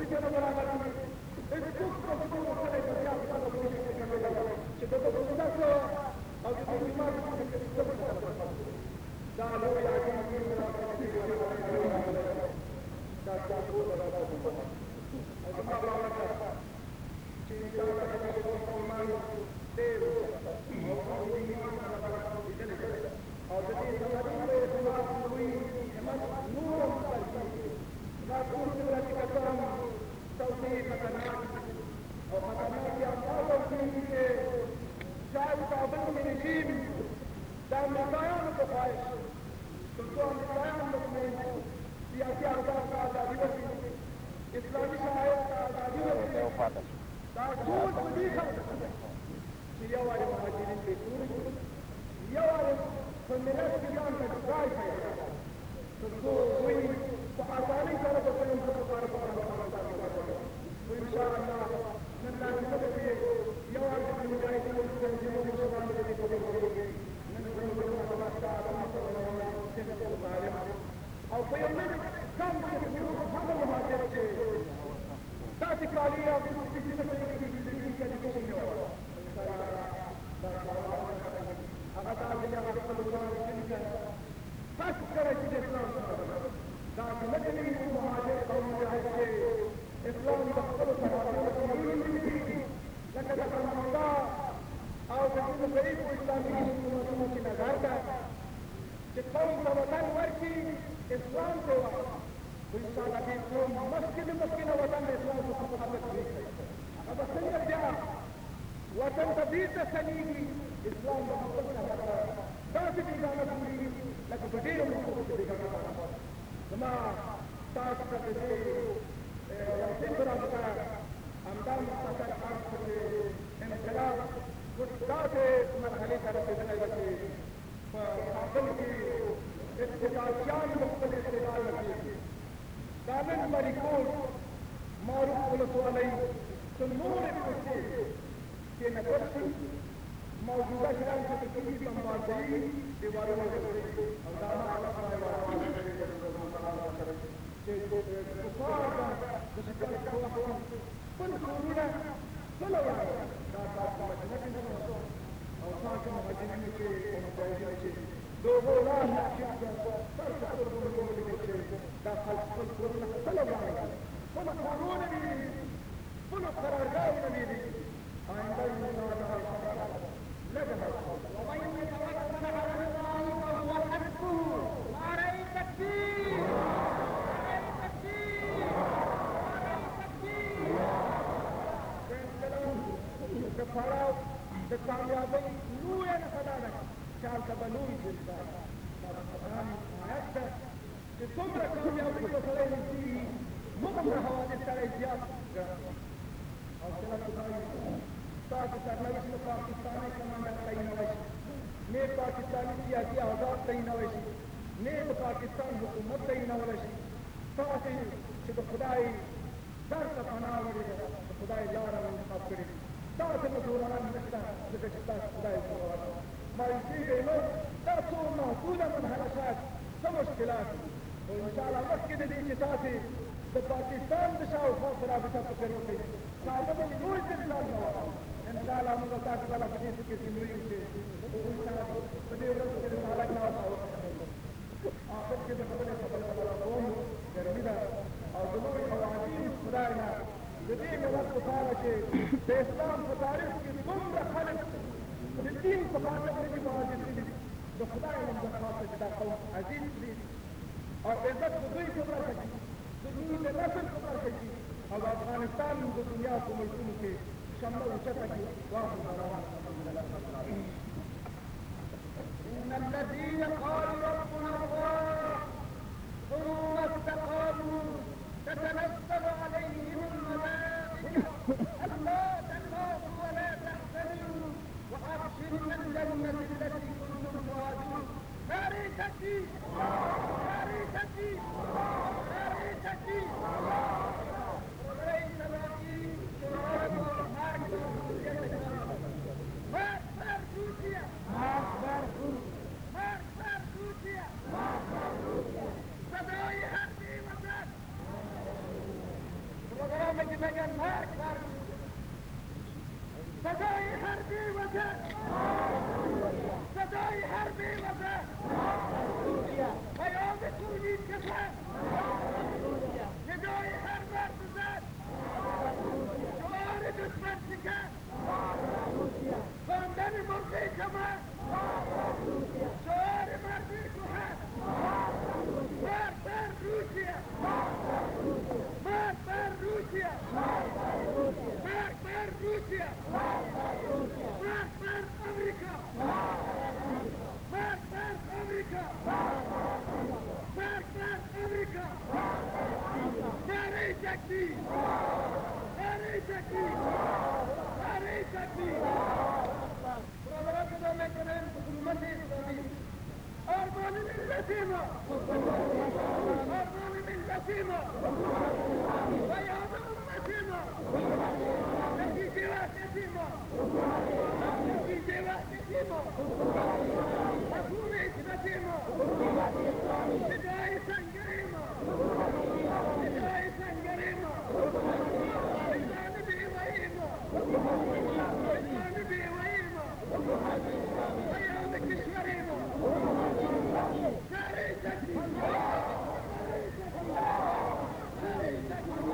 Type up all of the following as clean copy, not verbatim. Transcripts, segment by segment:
Cristiano Ronaldo, esse curso que eu vou fazer para a política, que eu vou mudar só, ao que eu vou mais, que eu vou fazer. Da lei aqui, مرگ بر روسیه! مرگ بر روسیه! مرگ بر امریکا! مرگ بر امریکا! مرگ بر امریکا! نعره تکبیر! نعره تکبیر! نعره تکبیر! برادران که دارم میکنم حکومت اسلامی آرمان ملت ما، آرمان ملت ما و یاد امت ما، نتیجه وحدت ما، نتیجه وحدت ما، مفهوم عصمت ما، ندای سنگر ما، ندای سنگر ما، وجدان بیوهی ما، وجدان بیوهی ما، پیام کشور ما. نعره تکبیر! نعره تکبیر!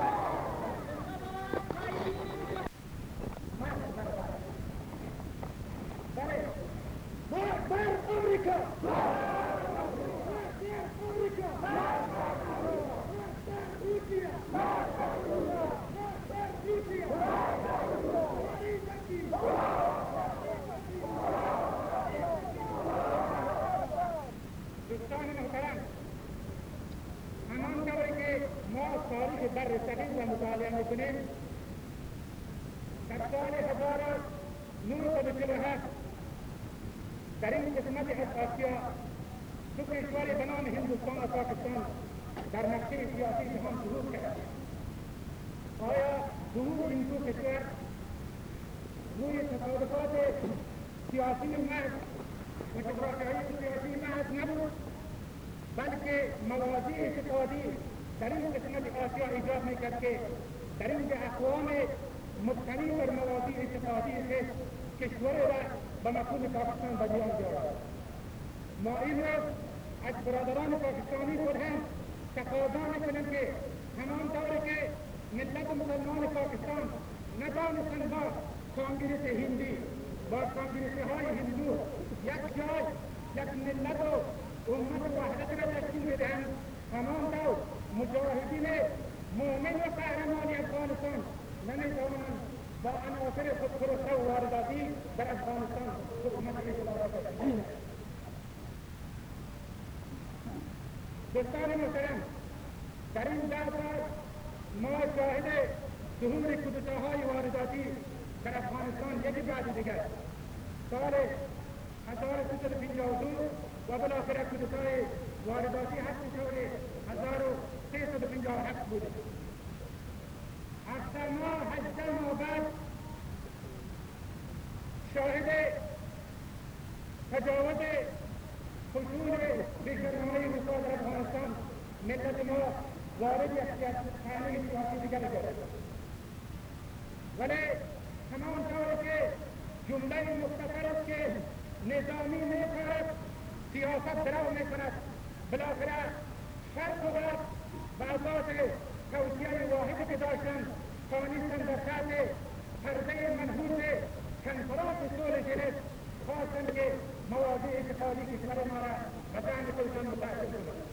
مرگ بر امریکا! مرگ بر امریکا! مرگ بر روسیه! مرگ بر روسیه! نعره تکبیر! دوستان محترم، همانطور که ما تاریخ بر صغیر را مطالعه میکنیم، در سال 1947 در این قسمت از آسیا دو کشور به نام هندوستان و پاکستان در نقشه سیاسی جهان ظهور کرد. آیا ظهور این دو کشور روی تصادفات سیاسی محض و جغرافیایی سیاسی محض نبود، بلکه مواضع اعتقادی در این قسمت آسیا ایجاد میکرد که در اینجا اقوام مبتنی بر مواضع اعتقادی که کشور را به مفهوم پاکستان به میان بیاورد. ما این روز از برادران پاکستانی خود هم تقاضا میکنیم که همان طور که ملت مسلمان پاکستان ندانستند با کانگریس هندی با کانگریس های هندو یک جای یک ملت و امت وحدت را تشکیل بدهند، همان طور مجاهدین مؤمن و قهرمان افغانستان نمیتوانند با عناصر خودفروخته و وارداتی در افغانستان حکومت اجرا کنند. دوستان محترم، در این 10 سال ما شاهد ظهور کودتاهای وارداتی در افغانستان یکی بعد دیگر سال 1352 و بالاخره کودتای وارداتی 8 شهر 1357 بود. اکثر ما 18 ماه بعد شاهد تجاوز خشون بیشرمانه روسا در افغانستان ملت ما وارد یک خانه سیاسی دیگر شد. ولی همان طور که جمله مختصر است که نظامی میکارد سیاست درو میکند، بالاخره شرق و غرب به اساس توصیه واحدی که داشتند توانستند در تحت پرده منحوس کنفرانس صلح ژنو خواستند که مواضع اعتقادی کشور ما را به ذهن خودشان متأثر کنند.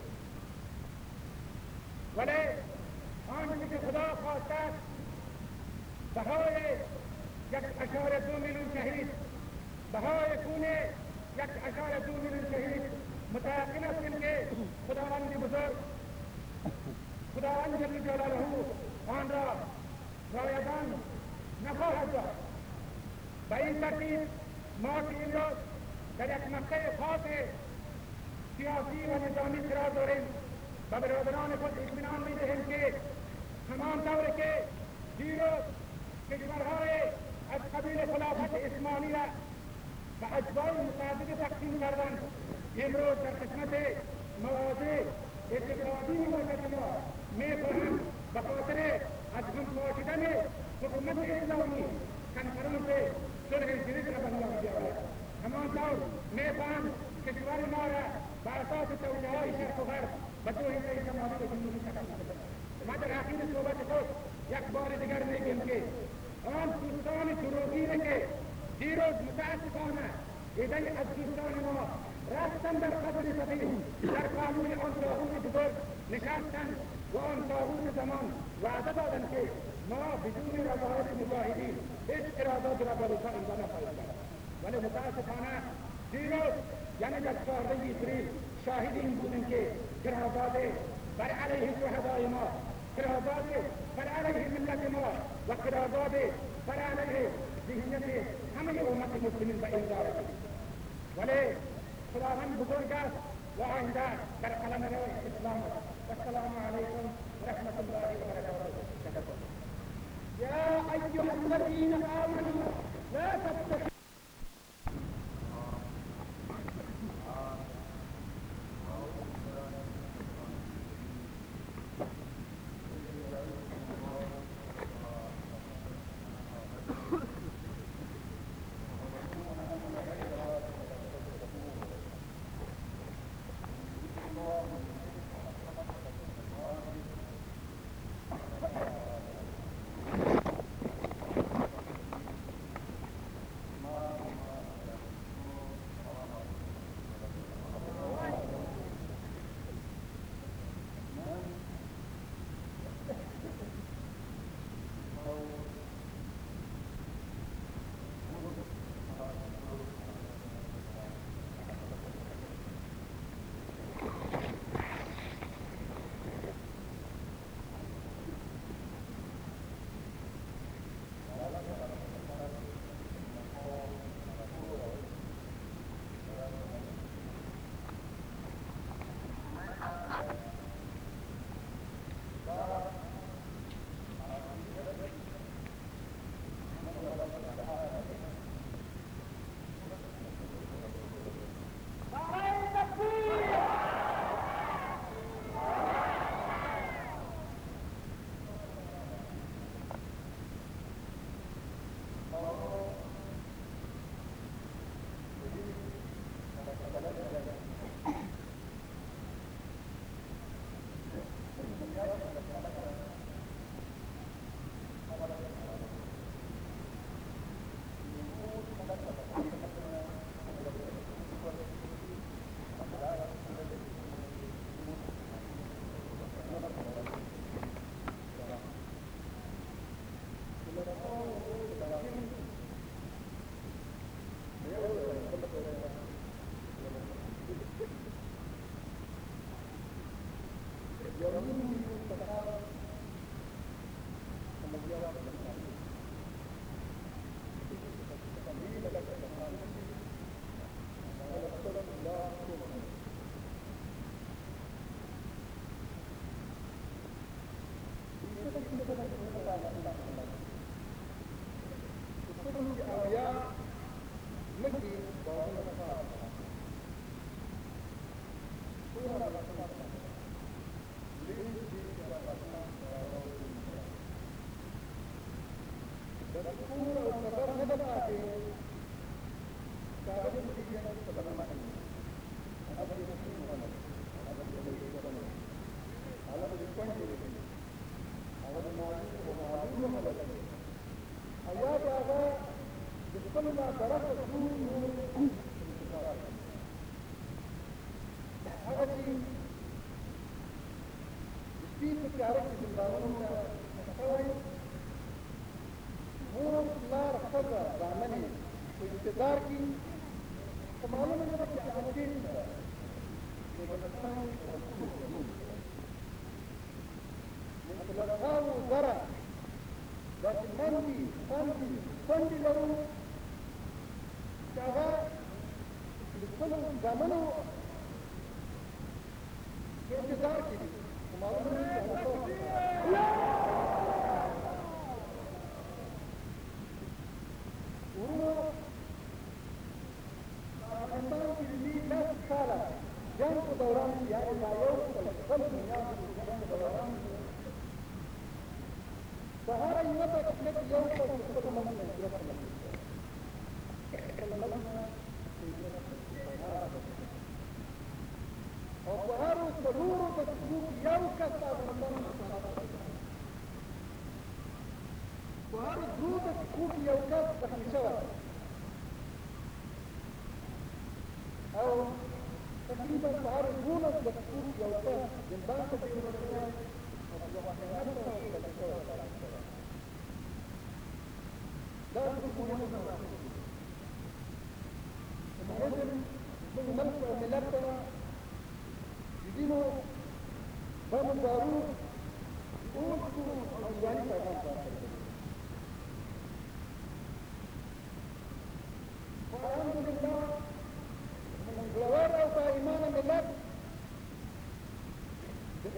ولی آنچه که خدا خواسته است بهای 1.2 میلیون شهید، بهای خون 1.2 میلیون شهید متيقن هستیم که خداوند بزرگ، خداوند جل جلاله آن را رایگان نخواهد داشت. به این ترتیب ما که این روز در یک مقطع خاص سیاسی و نظامی قرار داریم و برادران خود اطمینان میدهیم که همان طور که دیروز کشورهای از قبیل خلافت عثمانی را به اجزای متعدد تقسیم کردند، امروز در قسمت مواضع اعتقادی ملت ما میخواهند به خاطر از هم پاشیدن حکومت اسلامی کنفرانس صلح ژنو را به میان بیاورد. همانطور میخواهند کشور ما را به اساس توجیههای شرق و غرب به دو حصه شمالی و جنوبی تقسیم کنند. ما در اخیر صحبت خود یک بار دیگر میگیم که آن دوستان دروغی که دیروز متاسفانه ایده از دوستان ما رفتن در قبر سفید در قانون آن طاغوت بزرگ نشستند وآن طاغوت زمان وعده دادن که ما بدون رضایت مجاهدین هیچ ارادات را به روسا امضا نخواهیم کرد، ولی متاسفانه دیروز یعنی در 14 اپریل شاهد این بودیم که قرارداد بر علیه شهدای ما، قرارداد بر علیه ملت ما و قرارداد بر علیه ذهنیت همه امت مسلمین به امضا رسید. ولی خداوند بزرگ است و آینده در قلمرو اسلام است. والسلام علیکم ورحمة الله وبركاته. يا أيها الذين آمنوا لا تتخذوا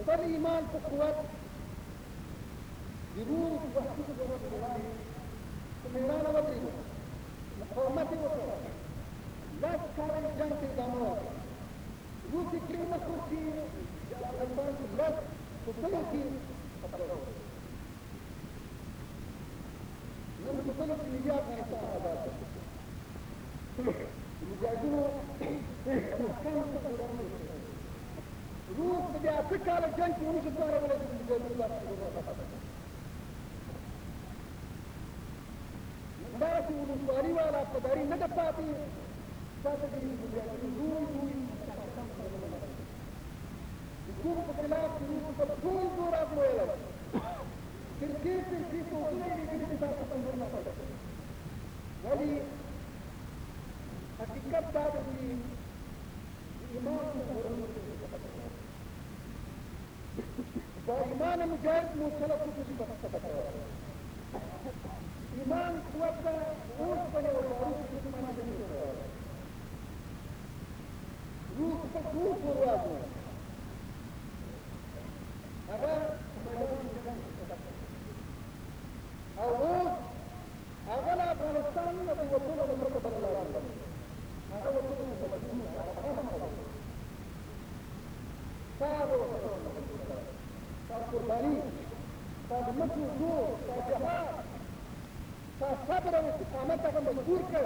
بل ایمان په قوت د روس وحشي قوت وړاندې په میدان ودرېدو مقاومت یې وکړ 10 کاله یې جنګ ته ادامه ورکړه روس یې پرې نه ښود چې د افغانستان په 10 په کلو کې خبره وکړه نن په کلو کې ملي افغانستان آزاد دی د مجاهدینو احکام څخه وړاندې روس په دې 8 کاله جنګ کې ونشو ځوارولی چې د مجاهدینو لاسته داسې ولسوالي والا پداري نه ده پاتې تاسو د مجاهدینو لوی د کوم په خلاف چې روس په ټول زور ازمویلی فرقې پوځونه یې لېږلي چې تاسو تنظیم نه پټه ولې حقیقت دا ده چې ایمان با ایمان مجاهد مو کله څوک نشي پټولی ایمان قوت ده اوس په یو باروت دښمن نه شي کولی روس په ټول زور وازمویل هغه میدان او اوس هغه له افغانستان نه د وتلو د پرته بله لاره نه لري هغه وتلو ته مجبور ستا د وتلو ستا قرباني ستا د مټو زور ستا جهاد ستا صبر او استقامت هغه مجبور کړ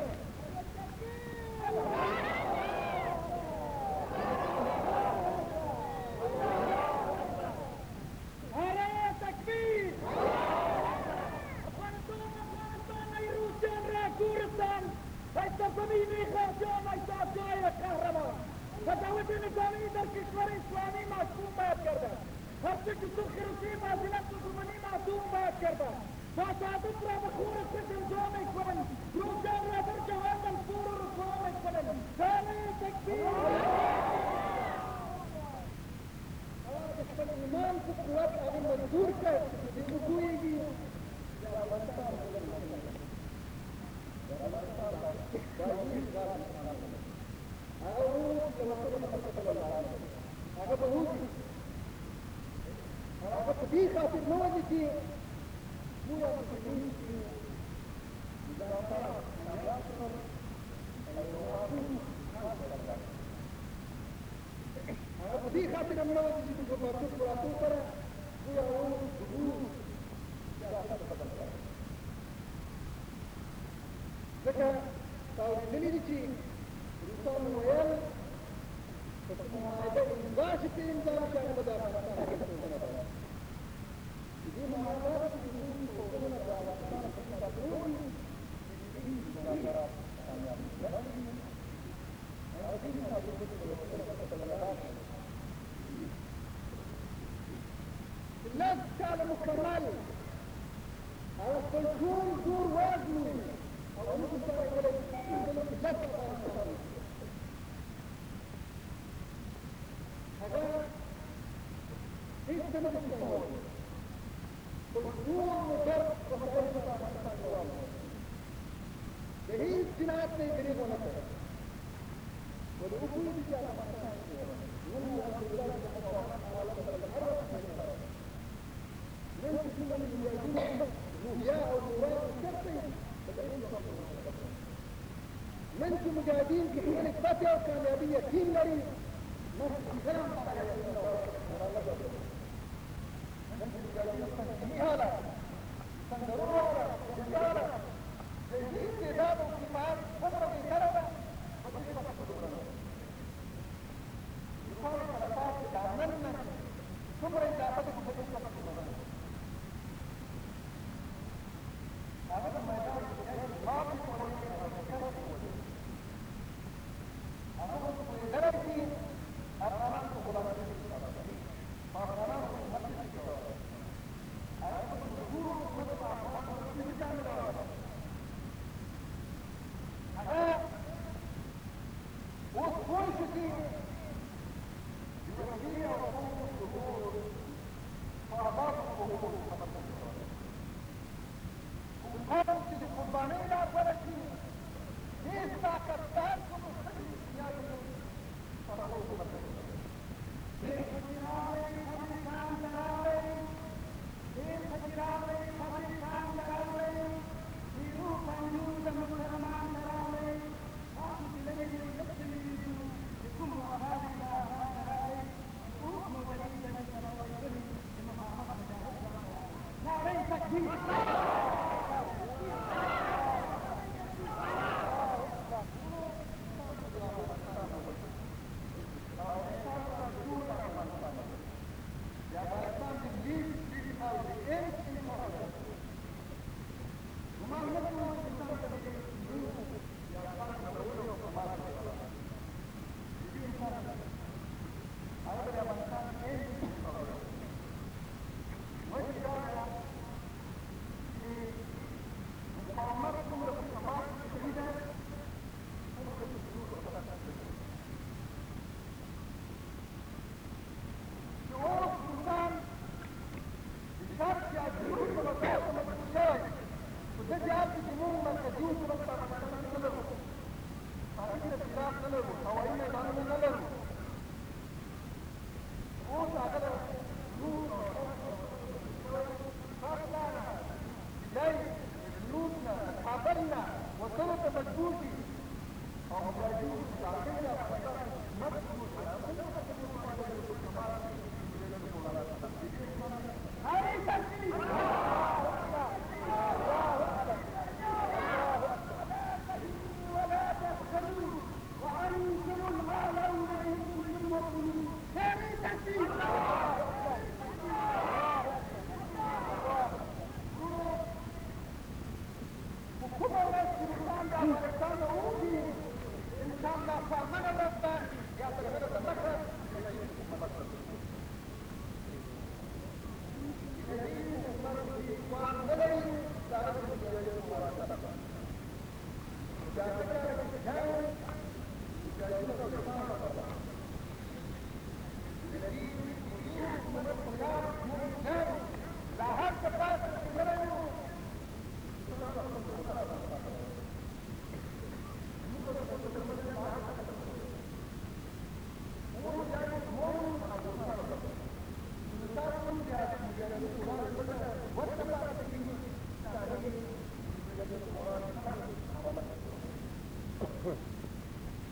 زمینی خواجان ایجاد جای قهرمان تجاوز نظامی در کشور اسلامی محکوم باید گردد هرچه که سرخ روسی معذرت دشمنی معصوم باید گردد فسادات را به خون خود امضا میکنیم روزان را در جهان منصور و رسوا میکنیم نعره تکبیر خپل ایمان په قوت هغه مجبور کړ چې وپوهېږي هغه به وځي هغه په دې خاطر نه وځي چې موږ مسلمین چې هغه په دې خاطر هم نه وځي چې په پاتو سره موږ ځکه تا اورېدلي دي چې روسانو ویل که کومه معاهده امضا شي پرې امضا وشي هغه به د افغانستان هېڅ پوځونه به د دې معاهده چې د روسي پوځونه د افغانستان په سیمه پروت دي مذاکرات کامیاب نه شي هغه دې مذاکراتو د وسیلې څخه بلنډار شي 10 کاله مکمل هغه خپل ټول زور وازموي او موږ سره کولی شو چې لس افغانستان هغه هېڅ څه نه شي کولی خپل ټول موټر په خبرو سره افغانستان ته واوړي د هېڅ جنایت نه یې دریغ ونه کړ ولې وپوهېږي چې افغانستان کې نن الحمدلله د افغانستان حالت سره هر وخت نن چې څومره مجاهدینو روحیه او مورال چېرته یې نن چې مجاهدین کې خپلې فتح او کامیابي یقین لري نن چې مجاهدین تنظیمي حالت سنګرونه جنګاله د دې استعداد او ایمان څومره بهتره ده په دې وخت کې روسانو سره تاسو دا نن څومره اضافه ده په دې وخت کې هغه د میدان ماتې خوړلې هغه اوس پوهېدلی چې افغانان په غلامۍ کې په افغانانو حکومت نه شي کولی هغه په مجبورو حکومت په افغانانو کې نظام راوړی هغه اوس پوه شو چې د وسیلې او ټولو ظهور په آبادو حقوقو خبر نه شي کولی قوم چې د قربانۍ لار ورکړي هېڅ طاقتدار کومه ښځې یا یې په هغو حکومت نه کوي La